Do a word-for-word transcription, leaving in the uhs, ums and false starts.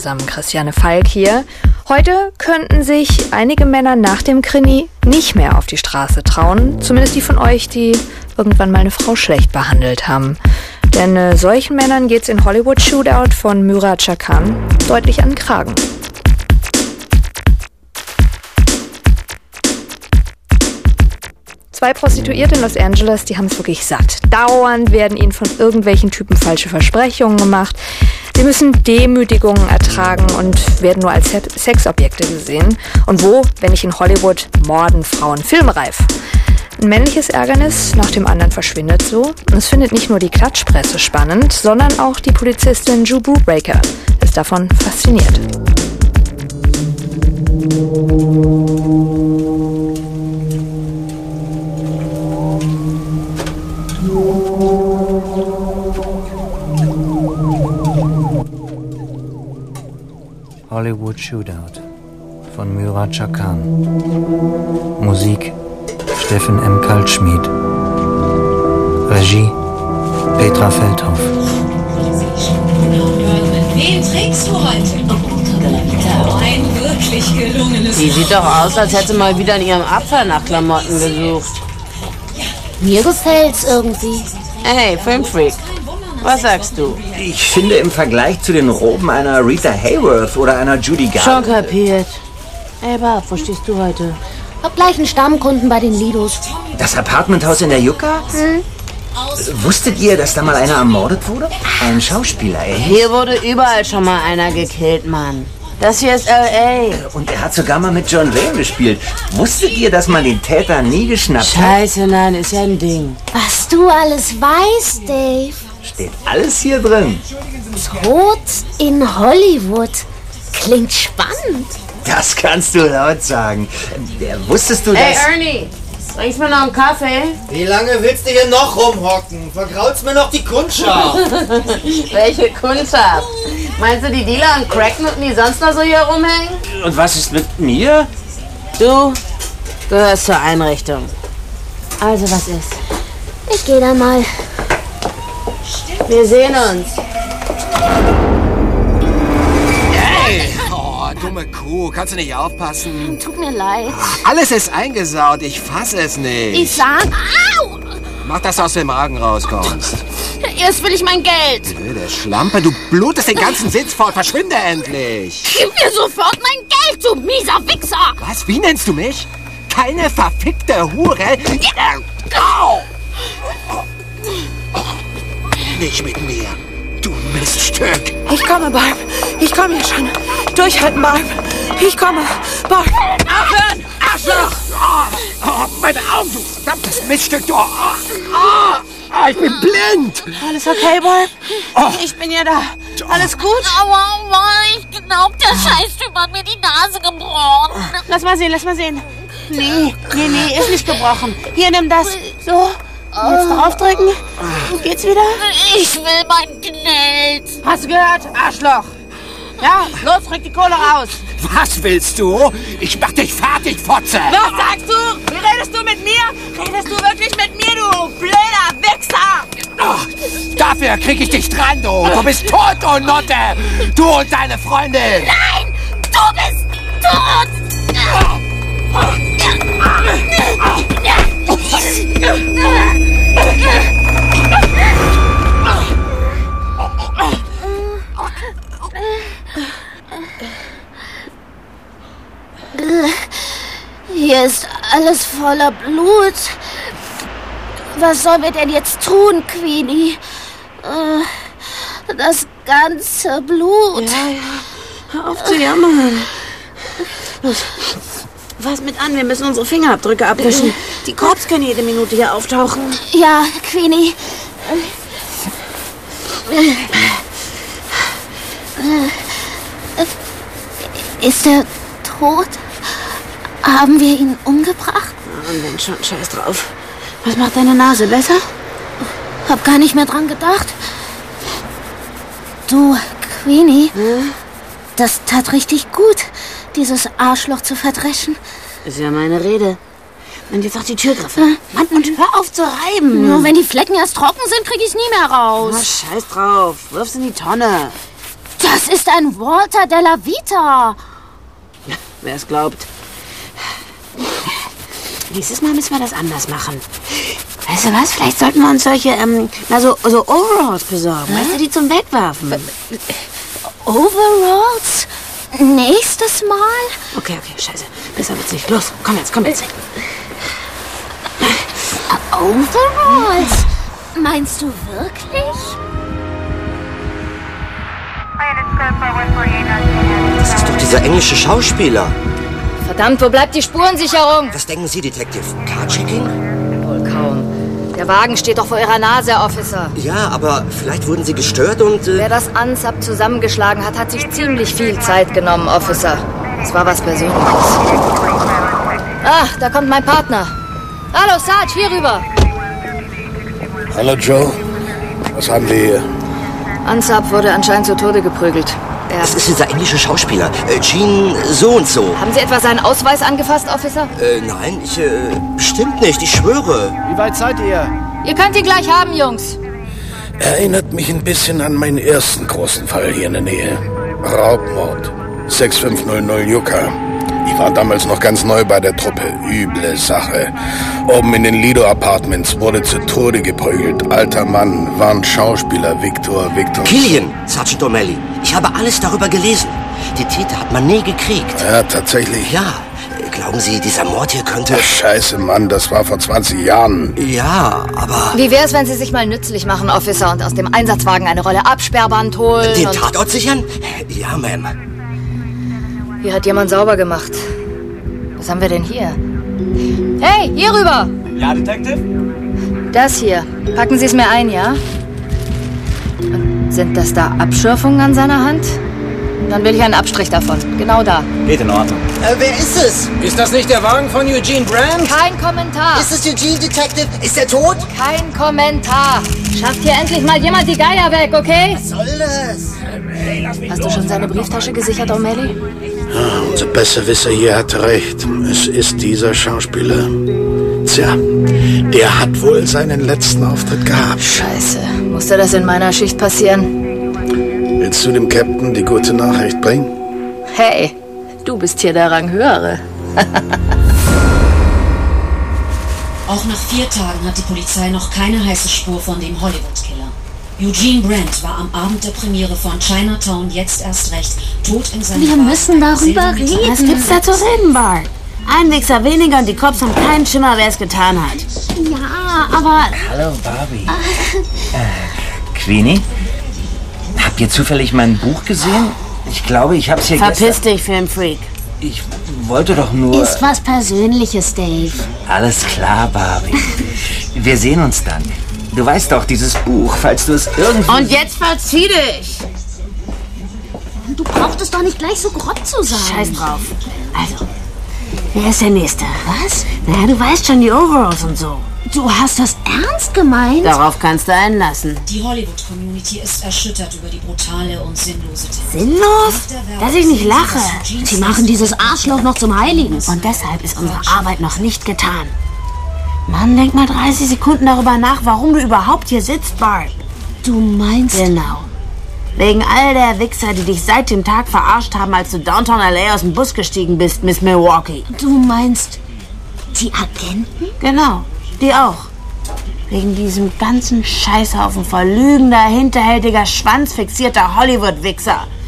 Zusammen Christiane Falk hier. Heute könnten sich einige Männer nach dem Krimi nicht mehr auf die Straße trauen. Zumindest die von euch, die irgendwann mal eine Frau schlecht behandelt haben. Denn äh, solchen Männern geht's in Hollywood Shootout von Myra Chakhan deutlich an den Kragen. Zwei Prostituierte in Los Angeles, die haben es wirklich satt. Dauernd werden ihnen von irgendwelchen Typen falsche Versprechungen gemacht. Sie müssen Demütigungen ertragen und werden nur als Sexobjekte gesehen. Und wo, wenn nicht in Hollywood, morden Frauen filmreif. Ein männliches Ärgernis nach dem anderen verschwindet so. Und es findet nicht nur die Klatschpresse spannend, sondern auch die Polizistin Ju Brubaker ist davon fasziniert. Hollywood Shootout von Myra Chakhan. Musik Steffen M. Kaltschmied. Regie Petra Feldhoff. Wen trägst du heute? Ein wirklich gelungenes. Die sieht doch aus, als hätte sie mal wieder in ihrem Abfall nach Klamotten gesucht. Mir gefällt's irgendwie. Hey, Filmfreak. Was sagst du? Ich finde im Vergleich zu den Roben einer Rita Hayworth oder einer Judy Garland... Schon kapiert. Ey, Bob, wo stehst du heute? Hab gleich einen Stammkunden bei den Lidos. Das Apartmenthaus in der Yucca? Hm? Wusstet ihr, dass da mal einer ermordet wurde? Ein Schauspieler, ey. Hier wurde überall schon mal einer gekillt, Mann. Das hier ist L A. Und er hat sogar mal mit John Wayne gespielt. Wusstet ihr, dass man den Täter nie geschnappt hat? Scheiße, nein, ist ja ein Ding. Was du alles weißt, Dave. Steht alles hier drin. Tod in Hollywood. Klingt spannend. Das kannst du laut sagen. Wusstest du, dass... Hey, Ernie, bringst mir noch einen Kaffee? Wie lange willst du hier noch rumhocken? Vergraulst mir noch die Kundschaft. Welche Kundschaft? Meinst du die Dealer und Cracknutten, die sonst noch so hier rumhängen? Und was ist mit mir? Du gehörst zur Einrichtung. Also, was ist? Ich geh dann mal. Wir sehen uns. Hey! Oh, dumme Kuh, kannst du nicht aufpassen? Tut mir leid. Alles ist eingesaut, ich fass es nicht. Ich sag, au! Mach, dass du aus dem Magen rauskommst. Erst will ich mein Geld. Blöde Schlampe, du blutest den ganzen Sitz fort. Verschwinde endlich. Gib mir sofort mein Geld, du mieser Wichser. Was? Wie nennst du mich? Keine verfickte Hure. Au! Nicht mit mir, du Miststück. Ich komme, Barb. Ich komme hier schon. Durchhalten, Barb. Ich komme, Barb. Aufhören! Arschloch! Oh, oh, meine Augen, du verdammtes Miststück, du! Oh, oh, oh, ich bin blind! Alles okay, Barb? Oh. Ich bin ja da. Alles gut? Aua, aua, ich glaub, der Scheißtyp hat mir die Nase gebrochen. Lass mal sehen, lass mal sehen. Nee, nee, nee, ist nicht gebrochen. Hier, nimm das. So. Jetzt draufdrücken. Geht's wieder? Ich will mein Geld. Hast du gehört, Arschloch? Ja, los, rück die Kohle raus. Was willst du? Ich mach dich fertig, Fotze! Was sagst du? Wie redest du mit mir? Redest du wirklich mit mir, du blöder Wichser? Ach, dafür krieg ich dich dran, du! Du bist tot, du Notte! Du und deine Freundin! Nein, du bist tot. Hier ist alles voller Blut. Was sollen wir denn jetzt tun, Queenie? Das ganze Blut. Ja, ja. Hör auf zu jammern. Los, fass mit an, wir müssen unsere Fingerabdrücke abwischen. Die Cops können jede Minute hier auftauchen. Ja, Queenie. Ist er tot? Haben wir ihn umgebracht? Und wenn schon, scheiß drauf. Was macht deine Nase besser? Hab gar nicht mehr dran gedacht. Du, Queenie, hm? Das tat richtig gut, dieses Arschloch zu verdreschen. Ist ja meine Rede. Und jetzt auch die Türgriffe. Mann, und hör auf zu reiben. Nur wenn die Flecken erst trocken sind, krieg ich's nie mehr raus. Na, scheiß drauf. Wirf's in die Tonne. Da Das ist ein Walter della Vita. Wer es glaubt. Nächstes Mal müssen wir das anders machen. Weißt du was? Vielleicht sollten wir uns solche, ähm, na so, so Overalls besorgen. Hm? Weißt du, die zum Wegwerfen. Overalls? Nächstes Mal? Okay, okay, scheiße. Besser wird's nicht. Los, komm jetzt, komm jetzt. Overalls? Meinst du wirklich? Das ist doch dieser englische Schauspieler. Verdammt, wo bleibt die Spurensicherung? Was denken Sie, Detective? Car-Checking? Wohl kaum. Der Wagen steht doch vor Ihrer Nase, Officer. Ja, aber vielleicht wurden Sie gestört und... Äh Wer das Ansab zusammengeschlagen hat, hat sich ziemlich viel Zeit genommen, Officer. Das war was Persönliches. Ah, da kommt mein Partner. Hallo, Sarge, hier rüber. Hallo, Joe. Was haben wir hier? Ansab wurde anscheinend zu Tode geprügelt. Er Das ist dieser englische Schauspieler. Äh, Gene so und so. Haben Sie etwa seinen Ausweis angefasst, Officer? Äh, nein, ich, äh, bestimmt nicht. Ich schwöre. Wie weit seid ihr? Ihr könnt ihn gleich haben, Jungs. Erinnert mich ein bisschen an meinen ersten großen Fall hier in der Nähe. Raubmord. sechs fünf null null Yucca. Ich war damals noch ganz neu bei der Truppe. Üble Sache. Oben in den Lido Apartments wurde zu Tode geprügelt. Alter Mann, war ein Schauspieler. Victor, Victor... Killian, Sergeant O'Malley. Ich habe alles darüber gelesen. Die Täter hat man nie gekriegt. Ja, tatsächlich. Ja. Glauben Sie, dieser Mord hier könnte... Ach, scheiße, Mann, das war vor zwanzig Jahren. Ja, aber... Wie wär's, wenn Sie sich mal nützlich machen, Officer, und aus dem Einsatzwagen eine Rolle Absperrband holen? Den und Tatort sichern? Ja, Ma'am. Hier hat jemand sauber gemacht. Was haben wir denn hier? Hey, hier rüber! Ja, Detective? Das hier. Packen Sie es mir ein, ja? Und sind das da Abschürfungen an seiner Hand? Dann will ich einen Abstrich davon. Genau da. Geht in Ordnung. Äh, wer ist es? Ist das nicht der Wagen von Eugene Brand? Kein Kommentar. Ist es Eugene, Detective? Ist er tot? Kein Kommentar. Schafft hier endlich mal jemand die Geier weg, okay? Was soll das? Hast du schon seine Brieftasche gesichert, O'Malley? Ah, unser Besserwisser hier hatte recht. Es ist dieser Schauspieler. Tja, der hat wohl seinen letzten Auftritt gehabt. Scheiße. Musste das in meiner Schicht passieren? Willst du dem Captain die gute Nachricht bringen? Hey, du bist hier der Ranghöhere. Auch nach vier Tagen hat die Polizei noch keine heiße Spur von dem Hollywood-Killer. Eugene Brand war am Abend der Premiere von Chinatown jetzt erst recht tot in seinem Wir Wagen müssen mit darüber Silbermeter- reden. Was gibt's da zu reden, Bart? Ein Wichser weniger und die Cops haben keinen Schimmer, wer es getan hat. Ja, aber Hallo, Barbie. Äh, Queenie? Habt ihr zufällig mein Buch gesehen? Ich glaube, ich hab's hier Verpiss gestern... dich, Filmfreak. Ich wollte doch nur... ist was Persönliches, Dave. Alles klar, Barbie. Wir sehen uns dann. Du weißt doch, dieses Buch, falls du es irgendwie... Und jetzt verzieh dich! Du brauchtest doch nicht gleich so grob zu sein. Scheiß drauf. Also, wer ist der Nächste? Was? Na, du weißt schon, die Overalls und so. Du hast das ernst gemeint? Darauf kannst du einlassen. Die Hollywood-Community ist erschüttert über die brutale und sinnlose Tat. Sinnlos? Dass ich nicht lache. Sie machen dieses Arschloch noch zum Heiligen. Und deshalb ist unsere Arbeit noch nicht getan. Mann, denk mal dreißig Sekunden darüber nach, warum du überhaupt hier sitzt, Bart. Du meinst... Genau. Wegen all der Wichser, die dich seit dem Tag verarscht haben, als du Downtown L A aus dem Bus gestiegen bist, Miss Milwaukee. Du meinst... die Agenten? Genau, die auch. Wegen diesem ganzen Scheißhaufen verlügender, hinterhältiger, schwanzfixierter Hollywood-Wichser.